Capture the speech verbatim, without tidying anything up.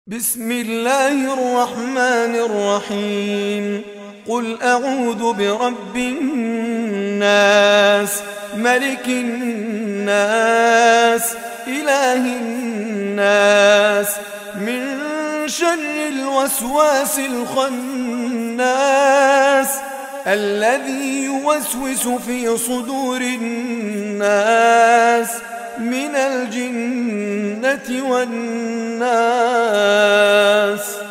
بسم الله الرحمن الرحيم. قل أعوذ برب الناس، ملك الناس، إله الناس، من شر الوسواس الخناس الذي يوسوس في صدور الناس من الجنة والناس.